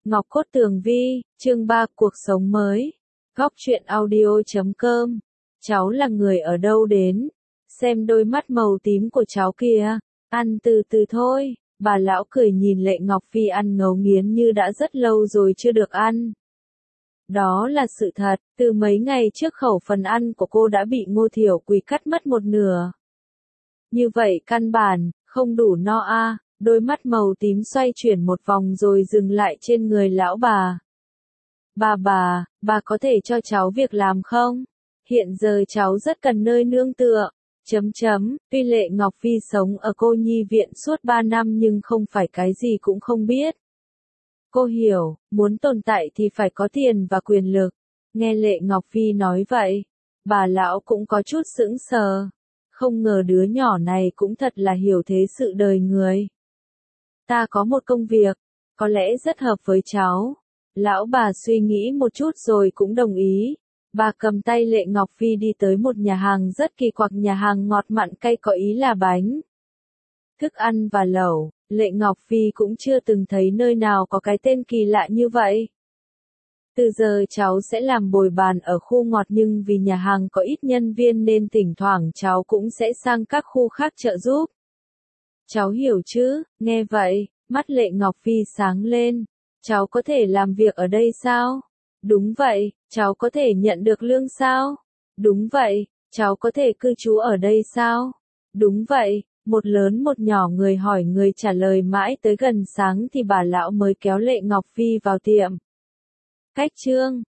Ngọc Cốt Tường Vi, chương 3 cuộc sống mới. Góc truyện audio.com. Cháu là người ở đâu đến? Xem đôi mắt màu tím của cháu kìa. Ăn từ từ thôi. Bà lão cười nhìn Lệ Ngọc Phi ăn ngấu nghiến như đã rất lâu rồi chưa được ăn. Đó là sự thật, từ mấy ngày trước khẩu phần ăn của cô đã bị Ngô Thiểu Quỳ cắt mất một nửa. Như vậy căn bản, không đủ no a. Đôi mắt màu tím xoay chuyển một vòng rồi dừng lại trên người lão bà. Bà có thể cho cháu việc làm không? Hiện giờ cháu rất cần nơi nương tựa. Tuy Lệ Ngọc Phi sống ở cô nhi viện suốt 3 năm nhưng không phải cái gì cũng không biết. Cô hiểu, muốn tồn tại thì phải có tiền và quyền lực. Nghe Lệ Ngọc Phi nói vậy, bà lão cũng có chút sững sờ. Không ngờ đứa nhỏ này cũng thật là hiểu thế sự đời người. Ta có một công việc, có lẽ rất hợp với cháu. Lão bà suy nghĩ một chút rồi cũng đồng ý. Bà cầm tay Lệ Ngọc Phi đi tới một nhà hàng rất kỳ quặc, nhà hàng ngọt mặn cay có ý là bánh, thức ăn và lẩu. Lệ Ngọc Phi cũng chưa từng thấy nơi nào có cái tên kỳ lạ như vậy. Từ giờ cháu sẽ làm bồi bàn ở khu ngọt nhưng vì nhà hàng có ít nhân viên nên thỉnh thoảng cháu cũng sẽ sang các khu khác trợ giúp. Cháu hiểu chứ? Nghe vậy, mắt Lệ Ngọc Phi sáng lên. Cháu có thể làm việc ở đây sao? Đúng vậy. Cháu có thể nhận được lương sao? Đúng vậy. Cháu có thể cư trú ở đây sao? Đúng vậy. Một lớn một nhỏ người hỏi người trả lời mãi tới gần sáng thì bà lão mới kéo Lệ Ngọc Phi vào tiệm. Cách trương,